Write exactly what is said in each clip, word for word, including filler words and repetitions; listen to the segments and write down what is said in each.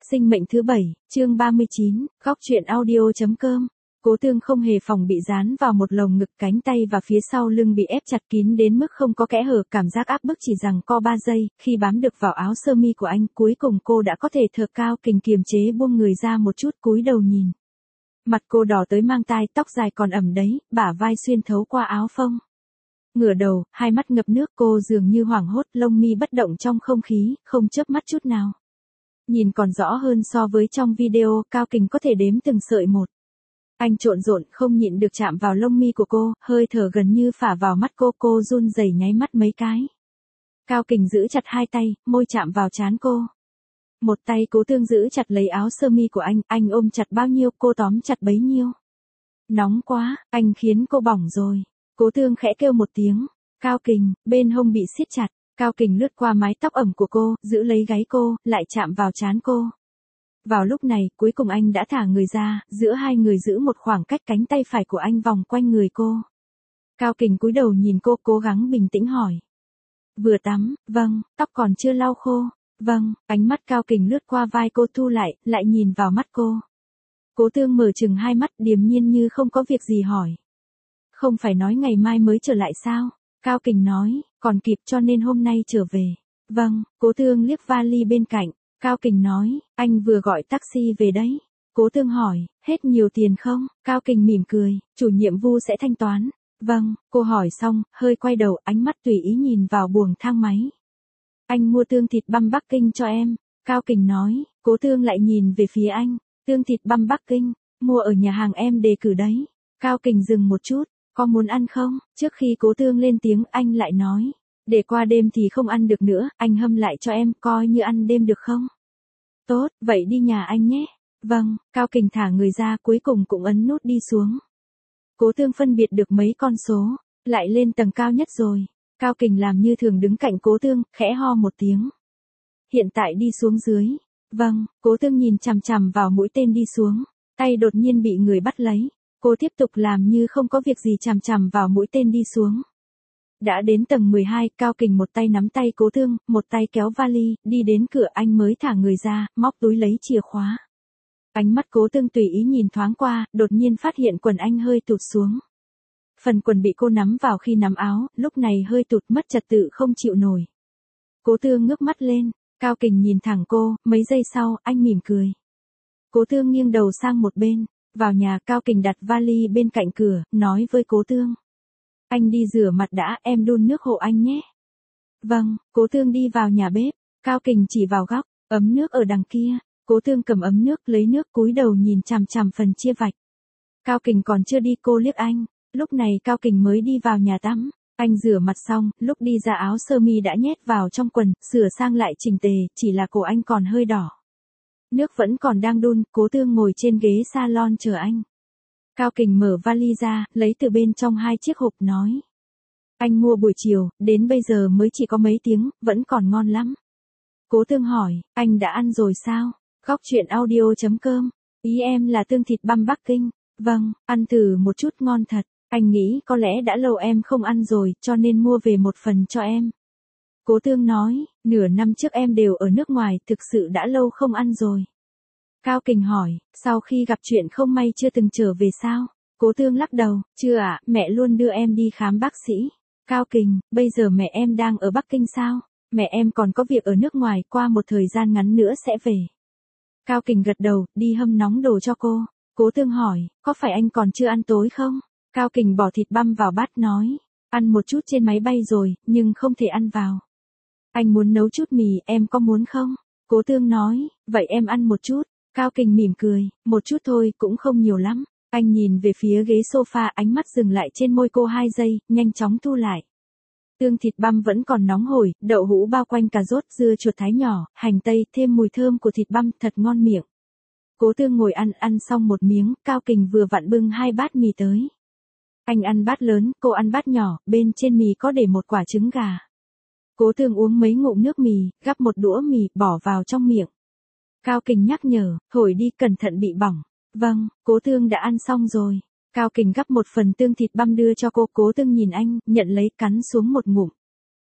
Sinh mệnh thứ bảy, chương ba mươi chín, góc truyện audio.com. Cố Tương không hề phòng bị dán vào một lồng ngực, cánh tay và phía sau lưng bị ép chặt kín đến mức không có kẽ hở, cảm giác áp bức chỉ rằng co ba giây, khi bám được vào áo sơ mi của anh, cuối cùng cô đã có thể thở cao kình kiềm chế buông người ra một chút, cúi đầu nhìn. Mặt cô đỏ tới mang tai, tóc dài còn ẩm đấy, bả vai xuyên thấu qua áo phông. Ngửa đầu, hai mắt ngập nước, cô dường như hoảng hốt, lông mi bất động trong không khí, không chớp mắt chút nào. Nhìn còn rõ hơn so với trong video, Cao Kình có thể đếm từng sợi một. Anh trộn rộn, không nhịn được chạm vào lông mi của cô, hơi thở gần như phả vào mắt cô, cô run rẩy nháy mắt mấy cái. Cao Kình giữ chặt hai tay, môi chạm vào trán cô. Một tay Cố Tương giữ chặt lấy áo sơ mi của anh, anh ôm chặt bao nhiêu, cô tóm chặt bấy nhiêu. Nóng quá, anh khiến cô bỏng rồi. Cố Tương khẽ kêu một tiếng. Cao Kình, bên hông bị siết chặt. Cao Kình lướt qua mái tóc ẩm của cô, giữ lấy gáy cô, lại chạm vào trán cô. Vào lúc này, cuối cùng anh đã thả người ra, giữa hai người giữ một khoảng cách, cánh tay phải của anh vòng quanh người cô. Cao Kình cúi đầu nhìn cô, cố gắng bình tĩnh hỏi. Vừa tắm, vâng, tóc còn chưa lau khô, vâng, ánh mắt Cao Kình lướt qua vai cô, thu lại, lại nhìn vào mắt cô. Cố Tương mở chừng hai mắt, điềm nhiên như không có việc gì hỏi. Không phải nói ngày mai mới trở lại sao? Cao Kình nói, còn kịp cho nên hôm nay trở về. Vâng, Cố Tương liếc vali bên cạnh. Cao Kình nói, anh vừa gọi taxi về đấy. Cố Tương hỏi, hết nhiều tiền không? Cao Kình mỉm cười, chủ nhiệm Vu sẽ thanh toán. Vâng, cô hỏi xong, hơi quay đầu, ánh mắt tùy ý nhìn vào buồng thang máy. Anh mua tương thịt băm Bắc Kinh cho em. Cao Kình nói, Cố Tương lại nhìn về phía anh. Tương thịt băm Bắc Kinh, mua ở nhà hàng em đề cử đấy. Cao Kình dừng một chút. Có muốn ăn không? Trước khi Cố Tương lên tiếng, anh lại nói. Để qua đêm thì không ăn được nữa, anh hâm lại cho em, coi như ăn đêm được không? Tốt, vậy đi nhà anh nhé. Vâng, Cao Kình thả người ra, cuối cùng cũng ấn nút đi xuống. Cố Tương phân biệt được mấy con số, lại lên tầng cao nhất rồi. Cao Kình làm như thường đứng cạnh Cố Tương, khẽ ho một tiếng. Hiện tại đi xuống dưới. Vâng, Cố Tương nhìn chằm chằm vào mũi tên đi xuống, tay đột nhiên bị người bắt lấy. Cô tiếp tục làm như không có việc gì chằm chằm vào mũi tên đi xuống. Đã đến tầng mười hai, Cao Kình một tay nắm tay Cố Tương, một tay kéo vali, đi đến cửa anh mới thả người ra, móc túi lấy chìa khóa. Ánh mắt Cố Tương tùy ý nhìn thoáng qua, đột nhiên phát hiện quần anh hơi tụt xuống. Phần quần bị cô nắm vào khi nắm áo, lúc này hơi tụt, mất trật tự không chịu nổi. Cố Tương ngước mắt lên, Cao Kình nhìn thẳng cô, mấy giây sau, anh mỉm cười. Cố Tương nghiêng đầu sang một bên. Vào nhà, Cao Kình đặt vali bên cạnh cửa, nói với Cố Tương. Anh đi rửa mặt đã, em đun nước hộ anh nhé. Vâng, Cố Tương đi vào nhà bếp, Cao Kình chỉ vào góc, ấm nước ở đằng kia. Cố Tương cầm ấm nước, lấy nước, cúi đầu nhìn chằm chằm phần chia vạch. Cao Kình còn chưa đi, cô liếc anh. Lúc này Cao Kình mới đi vào nhà tắm. Anh rửa mặt xong, lúc đi ra áo sơ mi đã nhét vào trong quần, sửa sang lại chỉnh tề, chỉ là cổ anh còn hơi đỏ. Nước vẫn còn đang đun, Cố Tương ngồi trên ghế salon chờ anh. Cao Kình mở vali ra, lấy từ bên trong hai chiếc hộp, nói. Anh mua buổi chiều, đến bây giờ mới chỉ có mấy tiếng, vẫn còn ngon lắm. Cố Tương hỏi, anh đã ăn rồi sao? Góc truyện audio.com. Ý em là tương thịt băm Bắc Kinh. Vâng, ăn thử một chút, ngon thật. Anh nghĩ có lẽ đã lâu em không ăn rồi, cho nên mua về một phần cho em. Cố Tương nói, nửa năm trước em đều ở nước ngoài, thực sự đã lâu không ăn rồi. Cao Kình hỏi, sau khi gặp chuyện không may chưa từng trở về sao? Cố Tương lắc đầu, chưa ạ, mẹ luôn đưa em đi khám bác sĩ. Cao Kình, bây giờ mẹ em đang ở Bắc Kinh sao? Mẹ em còn có việc ở nước ngoài, qua một thời gian ngắn nữa sẽ về. Cao Kình gật đầu, đi hâm nóng đồ cho cô. Cố Tương hỏi, có phải anh còn chưa ăn tối không? Cao Kình bỏ thịt băm vào bát, nói, ăn một chút trên máy bay rồi, nhưng không thể ăn vào. Anh muốn nấu chút mì, em có muốn không? Cố Tương nói, vậy em ăn một chút. Cao Kình mỉm cười, một chút thôi, cũng không nhiều lắm. Anh nhìn về phía ghế sofa, ánh mắt dừng lại trên môi cô hai giây, nhanh chóng thu lại. Tương thịt băm vẫn còn nóng hổi, đậu hũ bao quanh cà rốt, dưa chuột thái nhỏ, hành tây, thêm mùi thơm của thịt băm, thật ngon miệng. Cố Tương ngồi ăn, ăn xong một miếng, Cao Kình vừa vặn bưng hai bát mì tới. Anh ăn bát lớn, cô ăn bát nhỏ, bên trên mì có để một quả trứng gà. Cố Tương uống mấy ngụm nước mì, gắp một đũa mì, bỏ vào trong miệng. Cao Kình nhắc nhở, thổi đi, cẩn thận bị bỏng. Vâng, Cố Tương đã ăn xong rồi. Cao Kình gắp một phần tương thịt băm đưa cho cô, Cố Tương nhìn anh, nhận lấy, cắn xuống một ngụm.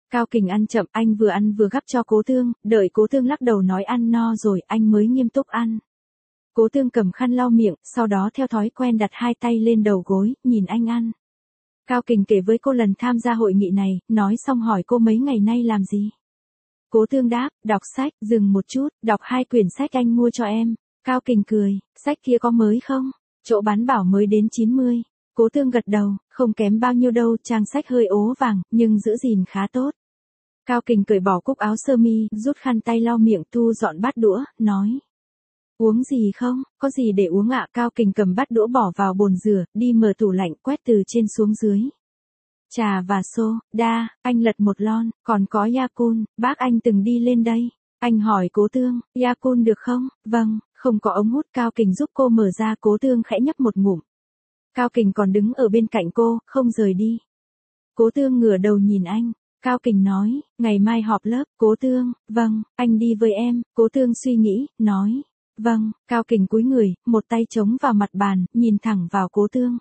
Cao Kình ăn chậm, anh vừa ăn vừa gắp cho Cố Tương, đợi Cố Tương lắc đầu nói ăn no rồi, anh mới nghiêm túc ăn. Cố Tương cầm khăn lau miệng, sau đó theo thói quen đặt hai tay lên đầu gối, nhìn anh ăn. Cao Kình kể với cô lần tham gia hội nghị này, nói xong hỏi cô mấy ngày nay làm gì. Cố Tương đáp, đọc sách, dừng một chút, đọc hai quyển sách anh mua cho em. Cao Kình cười, sách kia có mới không? Chỗ bán bảo mới đến chín mươi. Cố Tương gật đầu, không kém bao nhiêu đâu, trang sách hơi ố vàng, nhưng giữ gìn khá tốt. Cao Kình cởi bỏ cúc áo sơ mi, rút khăn tay lau miệng, thu dọn bát đũa, nói. Uống gì không? Có gì để uống ạ? Cao Kình cầm bát đũa bỏ vào bồn rửa, đi mở tủ lạnh, quét từ trên xuống dưới. Trà và soda, anh lật một lon, còn có Yakult, bác anh từng đi lên đây. Anh hỏi Cố Tương, Yakult được không? Vâng, không có ống hút. Cao Kình giúp cô mở ra, Cố Tương khẽ nhấp một ngụm. Cao Kình còn đứng ở bên cạnh cô, không rời đi. Cố Tương ngửa đầu nhìn anh. Cao Kình nói, ngày mai họp lớp. Cố Tương, vâng, anh đi với em. Cố Tương suy nghĩ, nói, vâng. Cao Kình cúi người, một tay chống vào mặt bàn, nhìn thẳng vào Cố Tương.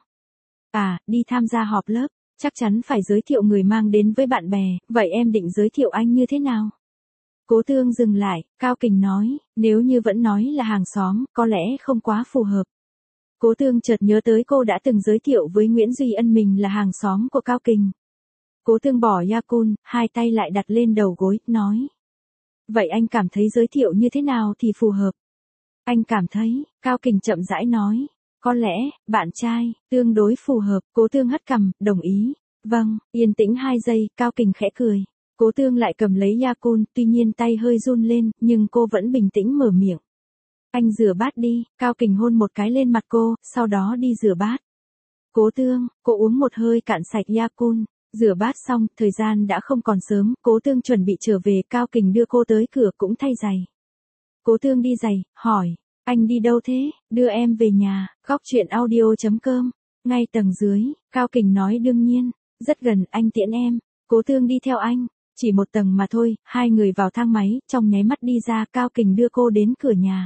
À, đi tham gia họp lớp, chắc chắn phải giới thiệu người mang đến với bạn bè, vậy em định giới thiệu anh như thế nào? Cố Tương dừng lại, Cao Kình nói, nếu như vẫn nói là hàng xóm, có lẽ không quá phù hợp. Cố Tương chợt nhớ tới cô đã từng giới thiệu với Nguyễn Duy Ân mình là hàng xóm của Cao Kình. Cố Tương bỏ Yakult, hai tay lại đặt lên đầu gối, nói. Vậy anh cảm thấy giới thiệu như thế nào thì phù hợp? Anh cảm thấy, Cao Kình chậm rãi nói. Có lẽ, bạn trai, tương đối phù hợp. Cố Tương hất cằm, đồng ý. Vâng, yên tĩnh hai giây, Cao Kình khẽ cười. Cố Tương lại cầm lấy Yakult, tuy nhiên tay hơi run lên, nhưng cô vẫn bình tĩnh mở miệng. Anh rửa bát đi. Cao Kình hôn một cái lên mặt cô, sau đó đi rửa bát. Cố Tương, cô uống một hơi cạn sạch Yakult. Rửa bát xong, thời gian đã không còn sớm, Cố Tương chuẩn bị trở về, Cao Kình đưa cô tới cửa cũng thay giày. Cố Tương đi giày, hỏi, anh đi đâu thế? Đưa em về nhà. Góc truyện audio chấm com, ngay tầng dưới. Cao Kình nói đương nhiên, rất gần, anh tiễn em. Cố Tương đi theo anh, chỉ một tầng mà thôi. Hai người vào thang máy, trong nháy mắt đi ra, Cao Kình đưa cô đến cửa nhà.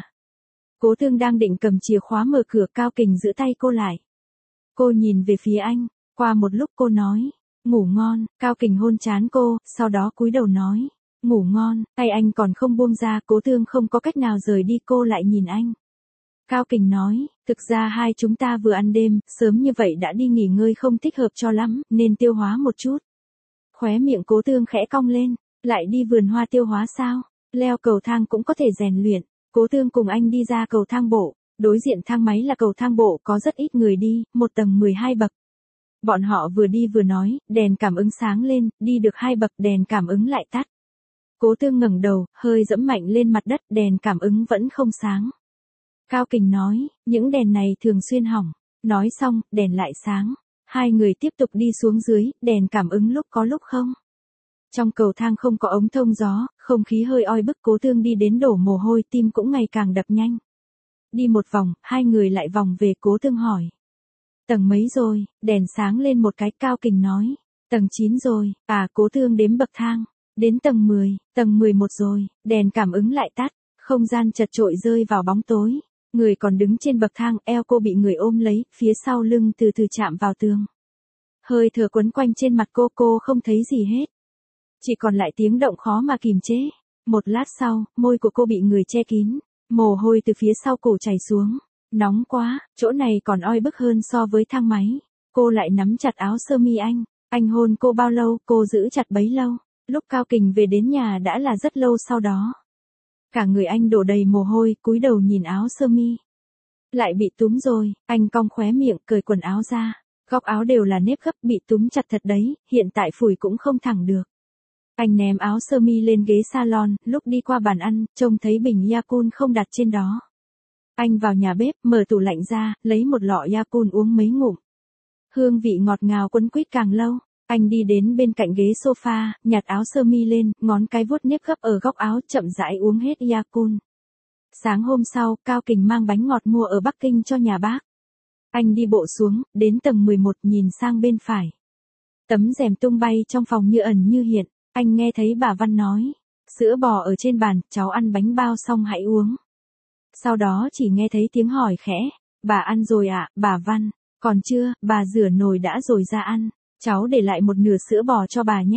Cố Tương đang định cầm chìa khóa mở cửa, Cao Kình giữ tay cô lại. Cô nhìn về phía anh, qua một lúc cô nói, ngủ ngon. Cao Kình hôn trán cô, sau đó cúi đầu nói, ngủ ngon. Tay anh còn không buông ra, Cố Tương không có cách nào rời đi, cô lại nhìn anh. Cao Kình nói, thực ra hai chúng ta vừa ăn đêm, sớm như vậy đã đi nghỉ ngơi không thích hợp cho lắm, nên tiêu hóa một chút. Khóe miệng Cố Tương khẽ cong lên, lại đi vườn hoa tiêu hóa sao? Leo cầu thang cũng có thể rèn luyện. Cố Tương cùng anh đi ra cầu thang bộ, đối diện thang máy là cầu thang bộ có rất ít người đi, một tầng mười hai bậc. Bọn họ vừa đi vừa nói, đèn cảm ứng sáng lên, đi được hai bậc đèn cảm ứng lại tắt. Cố Tương ngẩng đầu, hơi dẫm mạnh lên mặt đất, đèn cảm ứng vẫn không sáng. Cao Kình nói, những đèn này thường xuyên hỏng. Nói xong, đèn lại sáng. Hai người tiếp tục đi xuống dưới, đèn cảm ứng lúc có lúc không. Trong cầu thang không có ống thông gió, không khí hơi oi bức, Cố Tương đi đến đổ mồ hôi, tim cũng ngày càng đập nhanh. Đi một vòng, hai người lại vòng về, Cố Tương hỏi. Tầng mấy rồi? Đèn sáng lên một cái, Cao Kình nói. Tầng chín rồi. À, Cố Tương đếm bậc thang. Đến tầng mười, tầng mười một rồi, đèn cảm ứng lại tắt, không gian chật chội rơi vào bóng tối. Người còn đứng trên bậc thang, eo cô bị người ôm lấy, phía sau lưng từ từ chạm vào tường. Hơi thở quấn quanh trên mặt cô, cô không thấy gì hết. Chỉ còn lại tiếng động khó mà kìm chế. Một lát sau, môi của cô bị người che kín, mồ hôi từ phía sau cổ chảy xuống. Nóng quá, chỗ này còn oi bức hơn so với thang máy. Cô lại nắm chặt áo sơ mi anh. Anh hôn cô bao lâu, cô giữ chặt bấy lâu. Lúc Cao Kình về đến nhà đã là rất lâu sau đó. Cả người anh đổ đầy mồ hôi, cúi đầu nhìn áo sơ mi. Lại bị túm rồi, anh cong khóe miệng, cởi quần áo ra. Góc áo đều là nếp gấp, bị túm chặt thật đấy, hiện tại phủi cũng không thẳng được. Anh ném áo sơ mi lên ghế salon, lúc đi qua bàn ăn, trông thấy bình Yakult không đặt trên đó. Anh vào nhà bếp, mở tủ lạnh ra, lấy một lọ Yakult uống mấy ngụm. Hương vị ngọt ngào quấn quýt càng lâu. Anh đi đến bên cạnh ghế sofa, nhặt áo sơ mi lên, ngón cái vuốt nếp gấp ở góc áo, chậm rãi uống hết Yakult. Sáng hôm sau, Cao Kình mang bánh ngọt mua ở Bắc Kinh cho nhà bác. Anh đi bộ xuống, đến tầng mười một, nhìn sang bên phải. Tấm rèm tung bay trong phòng như ẩn như hiện, anh nghe thấy bà Văn nói. Sữa bò ở trên bàn, cháu ăn bánh bao xong hãy uống. Sau đó chỉ nghe thấy tiếng hỏi khẽ. Bà ăn rồi ạ, à, bà Văn. Còn chưa, bà rửa nồi đã rồi ra ăn. Cháu để lại một nửa sữa bò cho bà nhé.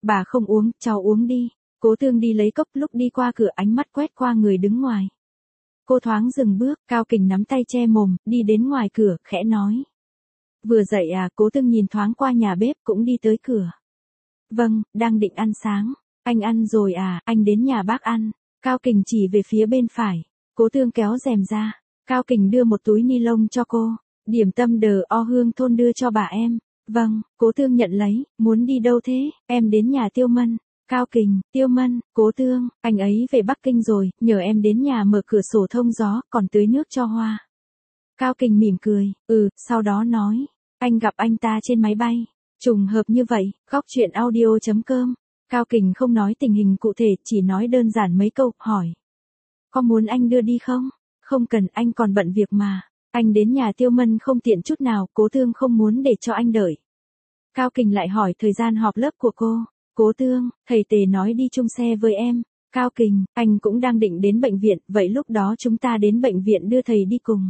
Bà không uống, cháu uống đi. Cố Tương đi lấy cốc, lúc đi qua cửa ánh mắt quét qua người đứng ngoài. Cô thoáng dừng bước, Cao Kình nắm tay che mồm, đi đến ngoài cửa, khẽ nói. Vừa dậy à? Cố Tương nhìn thoáng qua nhà bếp cũng đi tới cửa. Vâng, đang định ăn sáng. Anh ăn rồi à? Anh đến nhà bác ăn. Cao Kình chỉ về phía bên phải. Cố Tương kéo rèm ra. Cao Kình đưa một túi ni lông cho cô. Điểm tâm đờ o hương thôn đưa cho bà em. Vâng, Cố Tương nhận lấy. Muốn đi đâu thế? Em đến nhà Tiêu Mân. Cao Kình, Tiêu Mân, Cố Tương, anh ấy về Bắc Kinh rồi, nhờ em đến nhà mở cửa sổ thông gió, còn tưới nước cho hoa. Cao Kình mỉm cười, ừ, sau đó nói, anh gặp anh ta trên máy bay. Trùng hợp như vậy, góc chuyện audio chấm com. Cao Kình không nói tình hình cụ thể, chỉ nói đơn giản mấy câu, hỏi. Có muốn anh đưa đi không? Không cần, anh còn bận việc mà. Anh đến nhà Tiêu Mân không tiện chút nào, Cố Tương không muốn để cho anh đợi. Cao Kình lại hỏi thời gian họp lớp của cô. Cố Tương, thầy Tề nói đi chung xe với em. Cao Kình, anh cũng đang định đến bệnh viện, vậy lúc đó chúng ta đến bệnh viện đưa thầy đi cùng.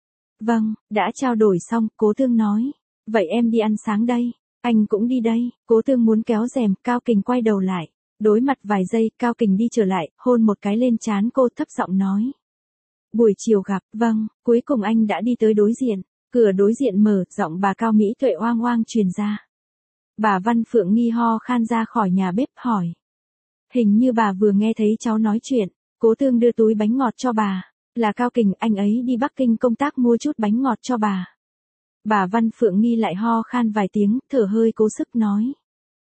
Vâng, đã trao đổi xong, Cố Tương nói. Vậy em đi ăn sáng đây. Anh cũng đi đây. Cố Tương muốn kéo rèm, Cao Kình quay đầu lại. Đối mặt vài giây, Cao Kình đi trở lại, hôn một cái lên trán cô, thấp giọng nói. Buổi chiều gặp, vâng, cuối cùng anh đã đi tới đối diện. Cửa đối diện mở, giọng bà Cao Mỹ Tuệ oang oang truyền ra. Bà Văn Phượng nghi ho khan ra khỏi nhà bếp hỏi. Hình như bà vừa nghe thấy cháu nói chuyện. Cố Tương đưa túi bánh ngọt cho bà. Là Cao Kình, anh ấy đi Bắc Kinh công tác mua chút bánh ngọt cho bà. Bà Văn Phượng nghi lại ho khan vài tiếng, thở hơi cố sức nói.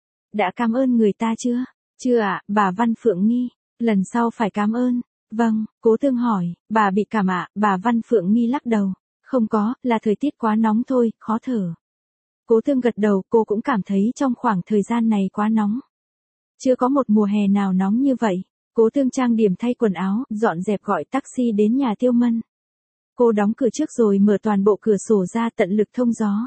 Đã cảm ơn người ta chưa? Chưa ạ, à, bà Văn Phượng nghi. Lần sau phải cảm ơn. Vâng, Cố Tương hỏi, bà bị cảm ạ, à? Bà Văn Phượng nghi lắc đầu. Không có, là thời tiết quá nóng thôi, khó thở. Cố Tương gật đầu, cô cũng cảm thấy trong khoảng thời gian này quá nóng. Chưa có một mùa hè nào nóng như vậy. Cố Tương trang điểm thay quần áo, dọn dẹp gọi taxi đến nhà Tiêu Mân. Cô đóng cửa trước rồi mở toàn bộ cửa sổ ra tận lực thông gió.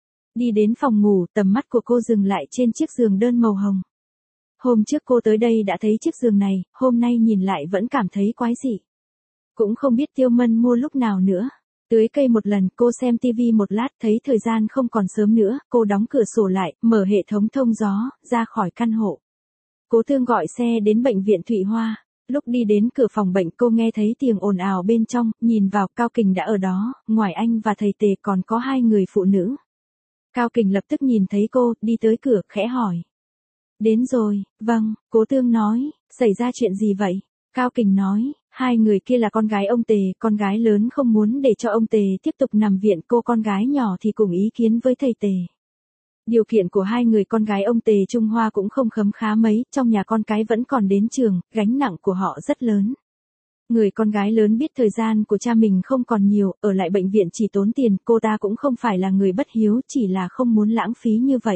Đi đến phòng ngủ, tầm mắt của cô dừng lại trên chiếc giường đơn màu hồng. Hôm trước cô tới đây đã thấy chiếc giường này, hôm nay nhìn lại vẫn cảm thấy quái dị. Cũng không biết Tiêu Mân mua lúc nào nữa. Tưới cây một lần, cô xem tivi một lát, thấy thời gian không còn sớm nữa, cô đóng cửa sổ lại, mở hệ thống thông gió, ra khỏi căn hộ. Cố Tương gọi xe đến bệnh viện Thụy Hoa. Lúc đi đến cửa phòng bệnh cô nghe thấy tiếng ồn ào bên trong, nhìn vào, Cao Kình đã ở đó, ngoài anh và thầy Tề còn có hai người phụ nữ. Cao Kình lập tức nhìn thấy cô, đi tới cửa, khẽ hỏi. Đến rồi, vâng, Cố Tương nói, xảy ra chuyện gì vậy? Cao Kình nói, hai người kia là con gái ông Tề, con gái lớn không muốn để cho ông Tề tiếp tục nằm viện, cô con gái nhỏ thì cùng ý kiến với thầy Tề. Điều kiện của hai người con gái ông Tề Trung Hoa cũng không khấm khá mấy, trong nhà con cái vẫn còn đến trường, gánh nặng của họ rất lớn. Người con gái lớn biết thời gian của cha mình không còn nhiều, ở lại bệnh viện chỉ tốn tiền, cô ta cũng không phải là người bất hiếu, chỉ là không muốn lãng phí như vậy.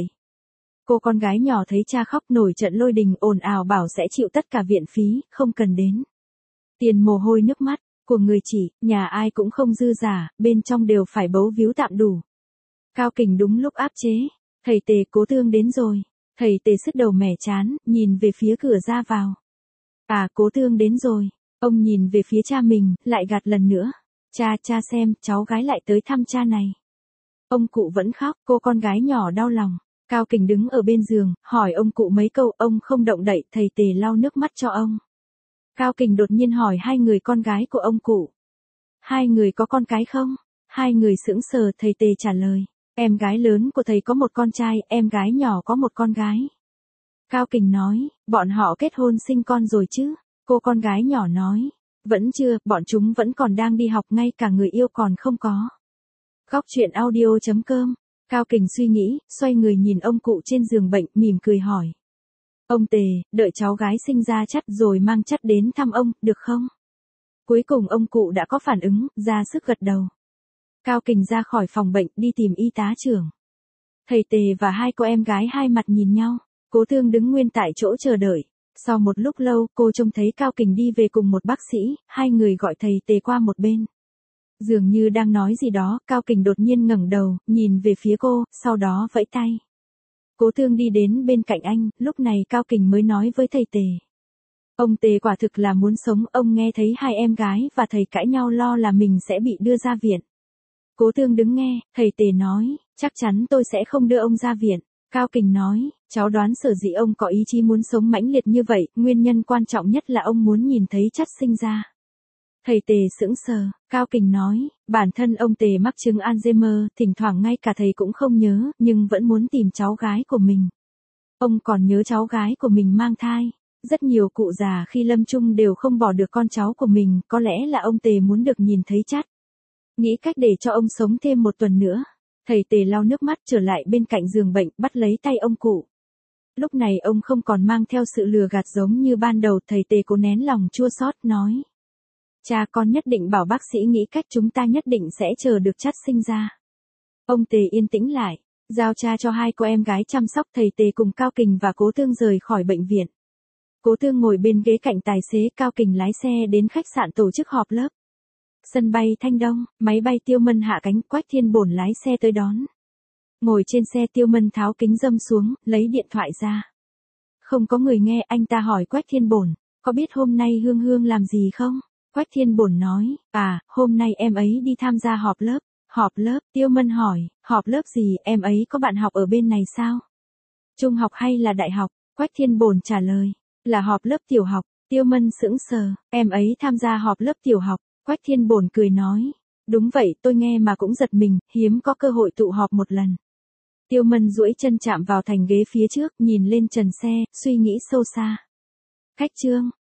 Cô con gái nhỏ thấy cha khóc nổi trận lôi đình, ồn ào bảo sẽ chịu tất cả viện phí, không cần đến tiền mồ hôi nước mắt của người chị, nhà ai cũng không dư giả, bên trong đều phải bấu víu tạm đủ. Cao Kình đúng lúc áp chế. Thầy Tề, Cố Tương đến rồi. Thầy Tề sứt đầu mẻ chán, nhìn về phía cửa ra vào. À, Cố Tương đến rồi. Ông nhìn về phía cha mình, lại gạt lần nữa. Cha, cha xem, cháu gái lại tới thăm cha này. Ông cụ vẫn khóc, cô con gái nhỏ đau lòng. Cao Kình đứng ở bên giường, hỏi ông cụ mấy câu, ông không động đậy, thầy Tề lau nước mắt cho ông. Cao Kình đột nhiên hỏi hai người con gái của ông cụ. Hai người có con cái không? Hai người sững sờ, thầy Tề trả lời. Em gái lớn của thầy có một con trai, em gái nhỏ có một con gái. Cao Kình nói, bọn họ kết hôn sinh con rồi chứ? Cô con gái nhỏ nói, vẫn chưa, bọn chúng vẫn còn đang đi học, ngay cả người yêu còn không có. Góc chuyện audio chấm com. Cao Kình suy nghĩ, xoay người nhìn ông cụ trên giường bệnh, mỉm cười hỏi. Ông Tề, đợi cháu gái sinh ra chắt rồi mang chắt đến thăm ông, được không? Cuối cùng ông cụ đã có phản ứng, ra sức gật đầu. Cao Kình ra khỏi phòng bệnh, đi tìm y tá trưởng. Thầy Tề và hai cô em gái hai mặt nhìn nhau. Cố Tương đứng nguyên tại chỗ chờ đợi. Sau một lúc lâu, cô trông thấy Cao Kình đi về cùng một bác sĩ, hai người gọi thầy Tề qua một bên. Dường như đang nói gì đó, Cao Kình đột nhiên ngẩng đầu, nhìn về phía cô, sau đó vẫy tay. Cố Tương đi đến bên cạnh anh, lúc này Cao Kình mới nói với thầy Tề. Ông Tề quả thực là muốn sống, ông nghe thấy hai em gái và thầy cãi nhau lo là mình sẽ bị đưa ra viện. Cố Tương đứng nghe, thầy Tề nói, chắc chắn tôi sẽ không đưa ông ra viện. Cao Kình nói, Cháu đoán sở dĩ ông có ý chí muốn sống mãnh liệt như vậy, nguyên nhân quan trọng nhất là ông muốn nhìn thấy Trắt sinh ra. Thầy Tề sững sờ, Cao Kình nói, bản thân ông Tề mắc chứng Alzheimer, thỉnh thoảng ngay cả thầy cũng không nhớ, nhưng vẫn muốn tìm cháu gái của mình. Ông còn nhớ cháu gái của mình mang thai. Rất nhiều cụ già khi lâm chung đều không bỏ được con cháu của mình, có lẽ là ông Tề muốn được nhìn thấy Trắt. Nghĩ cách để cho ông sống thêm một tuần nữa. Thầy Tề lau nước mắt trở lại bên cạnh giường bệnh, bắt lấy tay ông cụ. Lúc này ông không còn mang theo sự lừa gạt giống như ban đầu, thầy Tề cố nén lòng chua xót nói. Cha con nhất định bảo bác sĩ nghĩ cách, chúng ta nhất định sẽ chờ được Trắt sinh ra. Ông Tề yên tĩnh lại, giao cha cho hai cô em gái chăm sóc. Thầy Tề cùng Cao Kình và Cố Tương rời khỏi bệnh viện. Cố Tương ngồi bên ghế cạnh tài xế, Cao Kình lái xe đến khách sạn tổ chức họp lớp. Sân bay Thanh Đông, máy bay Tiêu Mân hạ cánh, Quách Thiên Bổn lái xe tới đón. Ngồi trên xe, Tiêu Mân tháo kính râm xuống, lấy điện thoại ra. Không có người nghe, anh ta hỏi Quách Thiên Bổn, có biết hôm nay Hương Hương làm gì không? Quách Thiên Bổn nói, à, hôm nay em ấy đi tham gia họp lớp. Họp lớp, Tiêu Mân hỏi, họp lớp gì, em ấy có bạn học ở bên này sao? Trung học hay là đại học? Quách Thiên Bổn trả lời, là họp lớp tiểu học. Tiêu Mân sững sờ, em ấy tham gia họp lớp tiểu học. Quách Thiên Bổn cười nói, đúng vậy, tôi nghe mà cũng giật mình, hiếm có cơ hội tụ họp một lần. Tiêu Mân duỗi chân chạm vào thành ghế phía trước, nhìn lên trần xe, suy nghĩ sâu xa. Khách trương,